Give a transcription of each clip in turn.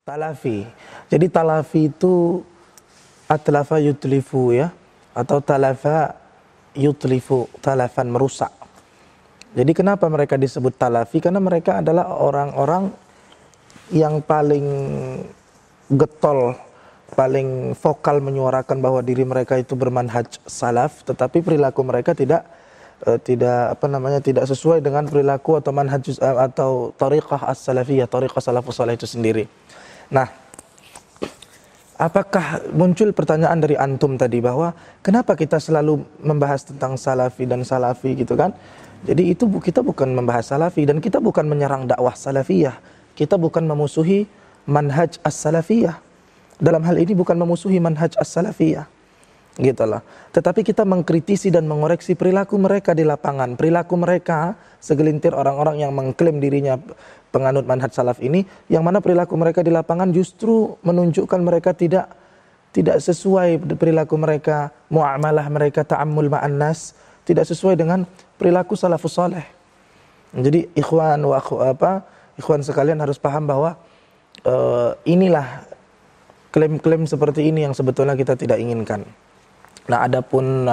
Talafi. Jadi talafi itu atlafa yutlifu ya, atau talafa yutlifu, talafan merusak. Jadi kenapa mereka disebut talafi? Karena mereka adalah orang-orang yang paling getol, paling vokal menyuarakan bahwa diri mereka itu bermanhaj salaf, tetapi perilaku mereka tidak sesuai dengan perilaku atau manhaj atau tariqah as-salafiyah, tariqah salafus salih itu sendiri. Nah, apakah muncul pertanyaan dari antum tadi bahwa kenapa kita selalu membahas tentang salafi dan salafi gitu kan? Jadi itu kita bukan membahas salafi dan kita bukan menyerang dakwah salafiyah. Kita bukan memusuhi manhaj as-salafiyah. Dalam hal ini bukan memusuhi manhaj as-salafiyah. Gitulah. Tetapi kita mengkritisi dan mengoreksi perilaku mereka di lapangan. Perilaku mereka, segelintir orang-orang yang mengklaim dirinya penganut manhaj salaf ini, yang mana perilaku mereka di lapangan justru menunjukkan mereka tidak sesuai perilaku mereka, muamalah mereka, ta'ammul ma'an nas, tidak sesuai dengan perilaku salafus saleh. Jadi ikhwan sekalian harus paham bahwa inilah klaim-klaim seperti ini yang sebetulnya kita tidak inginkan. Nah, adapun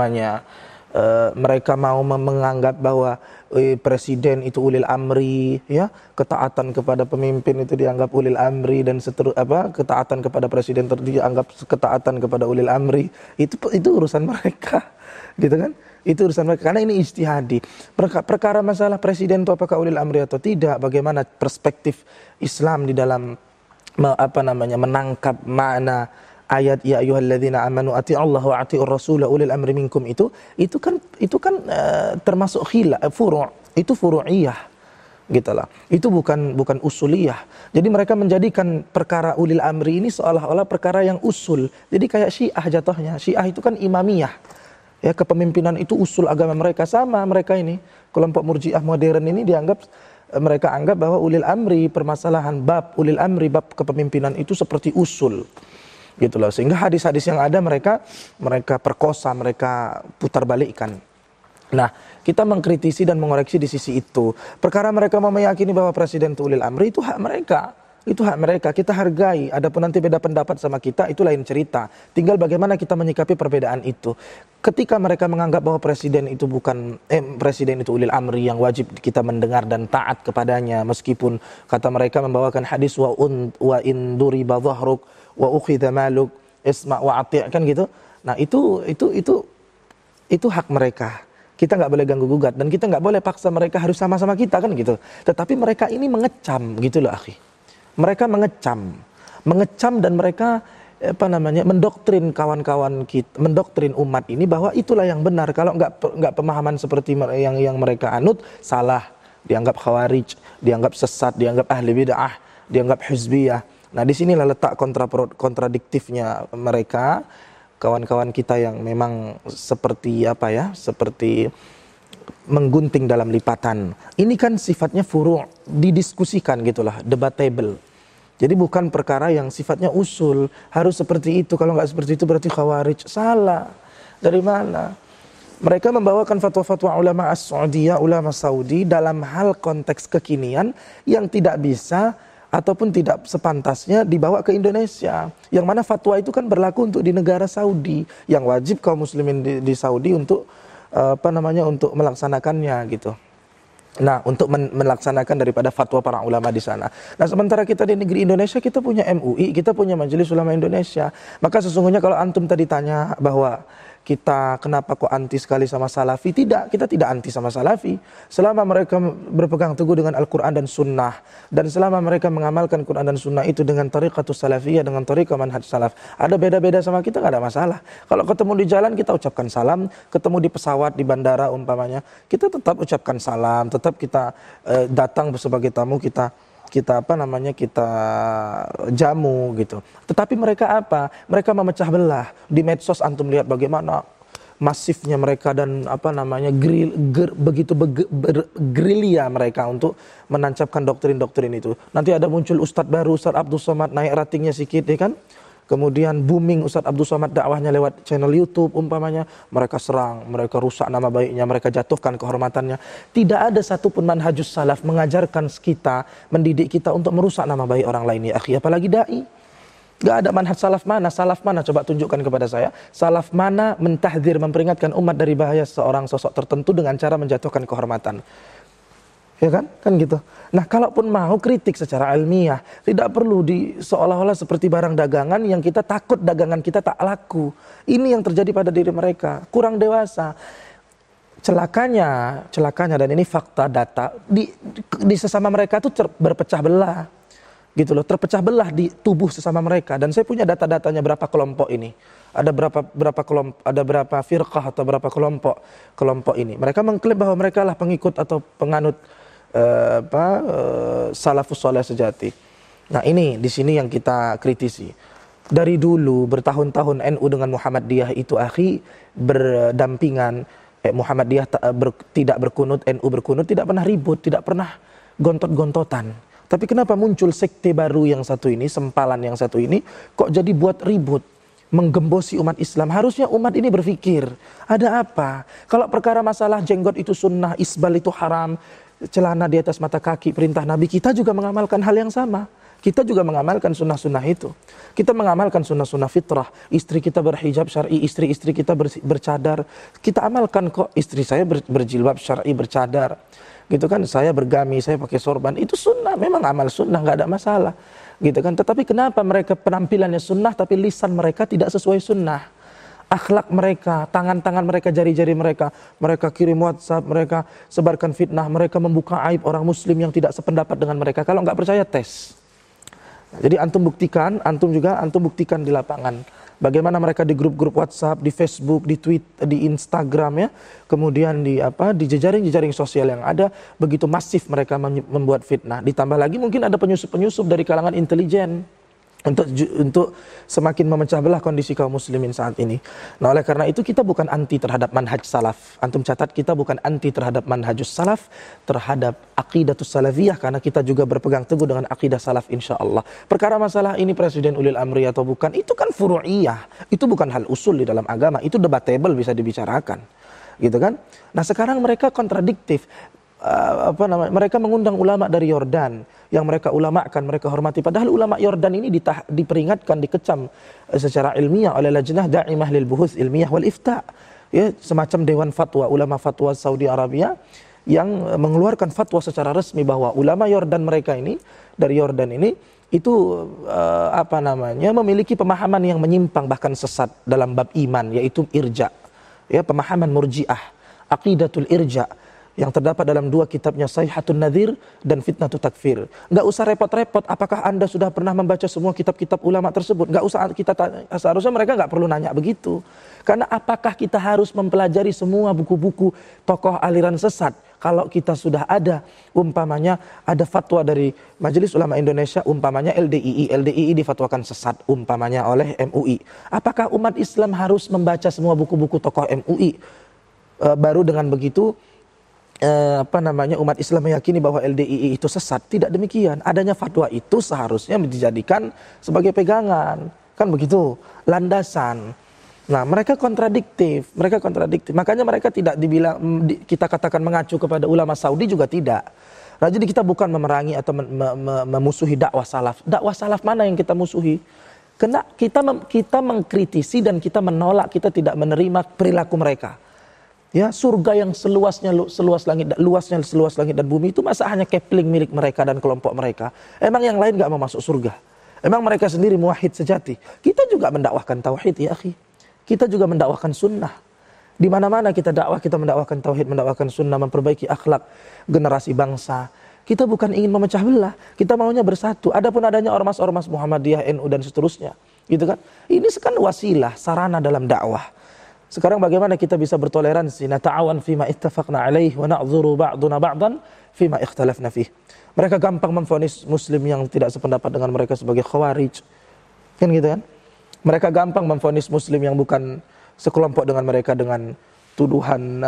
mereka mau menganggap bahwa presiden itu ulil amri, ya, ketaatan kepada pemimpin itu dianggap ulil amri, dan ketaatan kepada presiden dianggap ketaatan kepada ulil amri. Itu urusan mereka, gitu kan? Itu urusan mereka, karena ini ijtihadi. Perkara masalah presiden itu apakah ulil amri atau tidak, bagaimana perspektif Islam di dalam menangkap makna ayat ya ayyuhalladzina amanu atii'allaha wa atii'ur rasul ulil amri minkum itu kan termasuk itu furu'iyah gitulah. Itu bukan usuliyah. Jadi mereka menjadikan perkara ulil amri ini seolah-olah perkara yang usul. Jadi kayak Syiah jatuhnya. Syiah itu kan imamiyah. Ya, kepemimpinan itu usul agama mereka. Sama mereka ini, kelompok murji'ah modern ini mereka anggap bahwa ulil amri, permasalahan bab ulil amri, bab kepemimpinan itu seperti usul. Gitu loh. Sehingga hadis-hadis yang ada mereka perkosa, mereka putar balikkan. Nah, kita mengkritisi dan mengoreksi di sisi itu. Perkara mereka mau meyakini bahwa presiden itu ulil amri, itu hak mereka. Itu hak mereka, kita hargai. Adapun nanti beda pendapat sama kita, itu lain cerita. Tinggal bagaimana kita menyikapi perbedaan itu. Ketika mereka menganggap bahwa presiden itu ulil amri yang wajib kita mendengar dan taat kepadanya, meskipun kata mereka membawakan hadis wa in duriba dhahruk wa ukhidha maluk isma' wa ati', kan gitu. Nah, itu hak mereka. Kita nggak boleh ganggu gugat dan kita nggak boleh paksa mereka harus sama-sama kita, kan gitu. Tetapi mereka ini mengecam, gitu loh akhi. Mereka mengecam dan mereka mendoktrin kawan-kawan kita, mendoktrin umat ini bahwa itulah yang benar. Kalau nggak pemahaman seperti yang mereka anut, salah, dianggap khawarij, dianggap sesat, dianggap ahli bid'ah, dianggap hizbiyah. Nah, disinilah letak kontradiktifnya mereka, kawan-kawan kita yang memang seperti menggunting dalam lipatan. Ini kan sifatnya furu', didiskusikan gitulah, debatable. Jadi bukan perkara yang sifatnya usul, harus seperti itu. Kalau nggak seperti itu berarti khawarij. Salah. Dari mana? Mereka membawakan fatwa-fatwa ulama as-Saudiyah, ulama Saudi dalam hal konteks kekinian yang tidak bisa ataupun tidak sepantasnya dibawa ke Indonesia. Yang mana fatwa itu kan berlaku untuk di negara Saudi, yang wajib kaum muslimin di Saudi untuk untuk melaksanakannya gitu. Nah, untuk melaksanakan daripada fatwa para ulama di sana. Nah, sementara kita di negeri Indonesia, kita punya MUI, kita punya Majelis Ulama Indonesia. Maka sesungguhnya kalau antum tadi tanya bahwa kita kenapa kok anti sekali sama salafi? Tidak, kita tidak anti sama salafi. Selama mereka berpegang teguh dengan Al-Quran dan Sunnah, dan selama mereka mengamalkan Quran dan Sunnah itu dengan tariqatus salafiyah, dengan tariqah manhaj salaf, ada beda-beda sama kita, nggak ada masalah. Kalau ketemu di jalan kita ucapkan salam, ketemu di pesawat, di bandara umpamanya, kita tetap ucapkan salam, tetap kita datang sebagai tamu, kita jamu gitu. Tetapi mereka mereka memecah belah. Di medsos antum lihat bagaimana masifnya mereka dan begitu gerilya mereka untuk menancapkan doktrin-doktrin itu. Nanti ada muncul ustadz baru, Ustadz Abdul Somad, naik ratingnya sedikit, ya kan? kemudian booming Ustadz Abdul Somad dakwahnya lewat channel YouTube umpamanya, mereka serang, mereka rusak nama baiknya, mereka jatuhkan kehormatannya. Tidak ada satupun manhajus salaf mengajarkan kita, mendidik kita untuk merusak nama baik orang lain, ya akhi, apalagi dai. Gak ada manhaj salaf mana, coba tunjukkan kepada saya. Salaf mana mentahdzir, memperingatkan umat dari bahaya seorang sosok tertentu dengan cara menjatuhkan kehormatan. Ya kan? Kan gitu. Nah, kalaupun mau kritik secara ilmiah, tidak perlu seolah-olah seperti barang dagangan yang kita takut dagangan kita tak laku. Ini yang terjadi pada diri mereka, kurang dewasa. Celakanya dan ini fakta data, di sesama mereka tuh berpecah belah. Gitu loh, terpecah belah di tubuh sesama mereka. Dan saya punya data-datanya berapa kelompok ini. Ada berapa kelompok, ada berapa firqah atau berapa kelompok ini. Mereka mengklaim bahwa mereka lah pengikut atau penganut salafus saleh sejati. Nah, ini di sini yang kita kritisi. Dari dulu bertahun-tahun NU dengan Muhammadiyah itu akhi berdampingan. Muhammadiyah tidak berkunut, NU berkunut, tidak pernah ribut, tidak pernah gontot-gontotan. Tapi kenapa muncul sekte baru yang satu ini, sempalan yang satu ini, kok jadi buat ribut, menggembosi umat Islam? Harusnya umat ini berpikir, ada apa? Kalau perkara masalah jenggot itu sunnah, isbal itu haram, celana di atas mata kaki, perintah Nabi, kita juga mengamalkan hal yang sama. Kita juga mengamalkan sunnah-sunnah itu. Kita mengamalkan sunnah-sunnah fitrah. Istri kita berhijab syar'i, istri-istri kita bercadar. Kita amalkan kok, istri saya berjilbab syar'i, bercadar. Gitu kan, saya bergami, saya pakai sorban, itu sunnah, memang amal sunnah, nggak ada masalah, gitu kan. Tetapi kenapa mereka penampilannya sunnah, tapi lisan mereka tidak sesuai sunnah? Akhlak mereka, tangan-tangan mereka, jari-jari mereka kirim WhatsApp, mereka sebarkan fitnah, mereka membuka aib orang Muslim yang tidak sependapat dengan mereka. Kalau nggak percaya, tes. Jadi antum buktikan di lapangan. Bagaimana mereka di grup-grup WhatsApp, di Facebook, di Twitter, di Instagram ya, kemudian di jejaring-jejaring sosial yang ada, begitu masif mereka membuat fitnah. Ditambah lagi mungkin ada penyusup-penyusup dari kalangan intelijen untuk semakin memecah belah kondisi kaum muslimin saat ini. Nah, oleh karena itu kita bukan anti terhadap manhaj salaf. Antum catat, kita bukan anti terhadap manhajus salaf, terhadap aqidatus salafiyah, karena kita juga berpegang teguh dengan aqidah salaf insyaallah. Perkara masalah ini presiden ulil amri atau bukan, itu kan furu'iyah. Itu bukan hal usul di dalam agama, itu debatable, bisa dibicarakan. Gitu kan? Nah, sekarang mereka kontradiktif. Mereka mengundang ulama dari Yordan yang mereka ulamakan, mereka hormati, padahal ulama Yordan ini diperingatkan, dikecam secara ilmiah oleh Lajnah Da'imah lil Buhuth Ilmiah wal Ifta, ya, semacam dewan fatwa, ulama fatwa Saudi Arabia yang mengeluarkan fatwa secara resmi bahwa ulama Yordan mereka ini, dari Yordan ini, itu memiliki pemahaman yang menyimpang bahkan sesat dalam bab iman, yaitu irja, ya, pemahaman murji'ah, aqidatul irja, yang terdapat dalam dua kitabnya, Sayhatun Nadhir dan Fitnatut Takfir. Nggak usah repot-repot, apakah Anda sudah pernah membaca semua kitab-kitab ulama tersebut? Nggak usah kita tanya, seharusnya mereka nggak perlu nanya begitu. Karena apakah kita harus mempelajari semua buku-buku tokoh aliran sesat? Kalau kita sudah ada, umpamanya ada fatwa dari Majelis Ulama Indonesia, umpamanya LDII difatwakan sesat, umpamanya oleh MUI. Apakah umat Islam harus membaca semua buku-buku tokoh MUI? Baru dengan begitu, umat Islam meyakini bahwa LDII itu sesat? Tidak demikian. Adanya fatwa itu seharusnya dijadikan sebagai pegangan, kan begitu, landasan. Nah, mereka kontradiktif. Makanya mereka tidak kita katakan mengacu kepada ulama Saudi juga tidak. Nah, jadi kita bukan memerangi atau memusuhi dakwah salaf. Dakwah salaf mana yang kita musuhi? Karena kita mengkritisi dan kita menolak, kita tidak menerima perilaku mereka. Ya, surga yang luasnya seluas langit dan bumi itu masa hanya kepling milik mereka dan kelompok mereka? Emang yang lain gak mau masuk surga? Emang mereka sendiri muwahhid sejati? Kita juga mendakwahkan tauhid, ya akhi. Kita juga mendakwahkan sunnah. Di mana-mana kita dakwah, kita mendakwahkan tauhid, mendakwahkan sunnah, memperbaiki akhlak generasi bangsa. Kita bukan ingin memecah belah, kita maunya bersatu. Adapun adanya ormas-ormas Muhammadiyah, NU dan seterusnya, gitu kan? Ini kan wasilah, sarana dalam dakwah. Sekarang bagaimana kita bisa bertoleransi? Nata'awan fima ittafaqna alaih wa na'dzuru ba'duna ba'dan fima ikhtalafna fih. Mereka gampang memvonis muslim yang tidak sependapat dengan mereka sebagai khawarij. Kan gitu kan? Mereka gampang memvonis muslim yang bukan sekelompok dengan mereka dengan tuduhan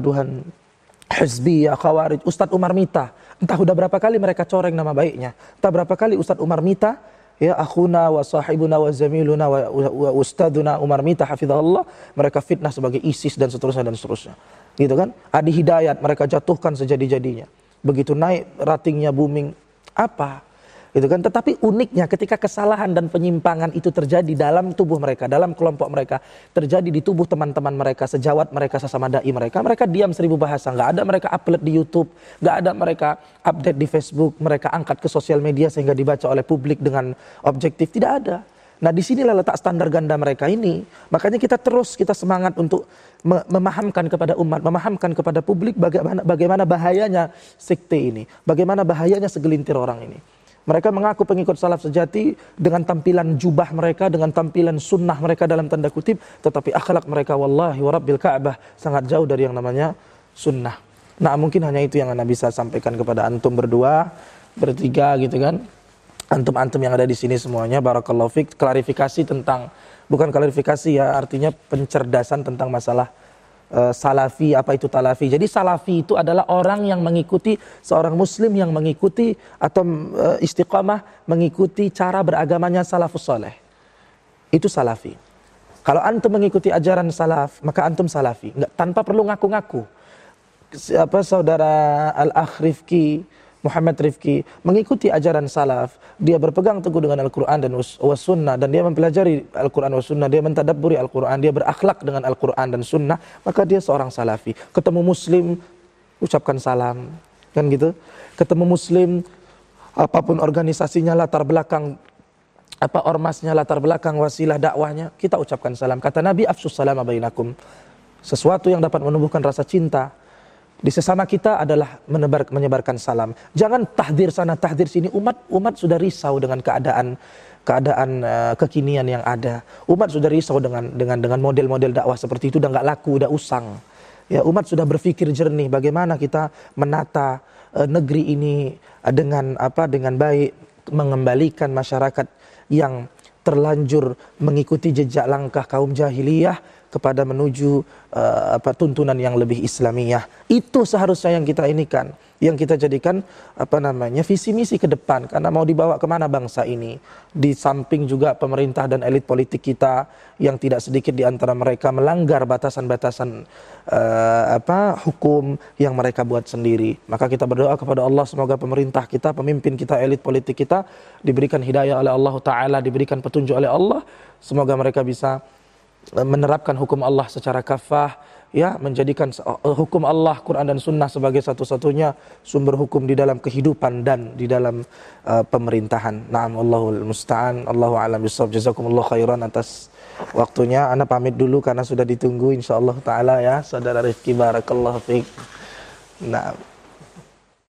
hizbiyah, khawarij. Ustadz Umar Mita, entah udah berapa kali mereka coreng nama baiknya. Entah berapa kali Ustadz Umar Mita ya akhuna wa sahibuna wa zamiluna wa ustaduna Umar Mita hafizahullah, mereka fitnah sebagai ISIS dan seterusnya dan seterusnya. Gitu kan? Adi Hidayat mereka jatuhkan sejadi-jadinya. Begitu naik ratingnya booming, apa? Gitu kan? Tetapi uniknya ketika kesalahan dan penyimpangan itu terjadi dalam tubuh mereka, dalam kelompok mereka, terjadi di tubuh teman-teman mereka, sejawat mereka, sesama dai mereka, mereka diam 1000 bahasa. Nggak ada mereka upload di YouTube, nggak ada mereka update di Facebook, mereka angkat ke sosial media sehingga dibaca oleh publik dengan objektif, tidak ada. Nah disinilah letak standar ganda mereka ini. Makanya kita semangat untuk memahamkan kepada umat, memahamkan kepada publik bagaimana bahayanya sekte ini, bagaimana bahayanya segelintir orang ini. Mereka mengaku pengikut salaf sejati dengan tampilan jubah mereka, dengan tampilan sunnah mereka dalam tanda kutip, tetapi akhlak mereka wallahi wa rabbil Ka'bah sangat jauh dari yang namanya sunnah. Nah mungkin hanya itu yang Anda bisa sampaikan kepada antum berdua, bertiga gitu kan. Antum-antum yang ada di sini semuanya, barakallahu fik, klarifikasi tentang, bukan klarifikasi ya, artinya pencerdasan tentang masalah salafi, apa itu talafi. Jadi salafi itu adalah orang yang mengikuti, seorang muslim yang mengikuti atau istiqamah mengikuti cara beragamanya salafus saleh. Itu salafi. Kalau antum mengikuti ajaran salaf, maka antum salafi. Nggak, tanpa perlu ngaku-ngaku. Saudara Al-Akh Rifki, Muhammad Rifki mengikuti ajaran salaf, dia berpegang teguh dengan Al-Quran dan was-sunnah, dan dia mempelajari Al-Quran was-sunnah, dia mentadabburi Al-Quran, dia berakhlak dengan Al-Quran dan sunnah, maka dia seorang salafi. Ketemu muslim, ucapkan salam, kan gitu. Ketemu muslim, apapun organisasinya, latar belakang, apa ormasnya, latar belakang, wasilah dakwahnya, kita ucapkan salam. Kata Nabi, afsus salama bainakum. Sesuatu yang dapat menumbuhkan rasa cinta di sesama kita adalah menyebarkan salam. Jangan tahdir sana tahdir sini. Umat sudah risau dengan keadaan kekinian yang ada. Umat sudah risau dengan model-model dakwah seperti itu, udah nggak laku, udah usang. Ya, umat sudah berpikir jernih bagaimana kita menata negeri ini dengan baik, mengembalikan masyarakat yang terlanjur mengikuti jejak langkah kaum jahiliyah kepada menuju tuntunan yang lebih Islamiyah. Itu seharusnya yang kita inikan, yang kita jadikan visi misi ke depan, karena mau dibawa kemana bangsa ini. Di samping juga pemerintah dan elit politik kita yang tidak sedikit di antara mereka melanggar batasan-batasan hukum yang mereka buat sendiri. Maka kita berdoa kepada Allah, semoga pemerintah kita, pemimpin kita, elit politik kita diberikan hidayah oleh Allah Ta'ala, diberikan petunjuk oleh Allah. Semoga mereka bisa menerapkan hukum Allah secara kafah, ya, menjadikan hukum Allah, Quran dan Sunnah sebagai satu-satunya sumber hukum di dalam kehidupan dan di dalam pemerintahan. Naam, Allahul musta'an, Allahu a'lam bishawab. Jazakumullah khairan atas waktunya. Ana pamit dulu karena sudah ditunggu insyaallah taala ya, Saudara Rifki, barakallahu fiik. Nah.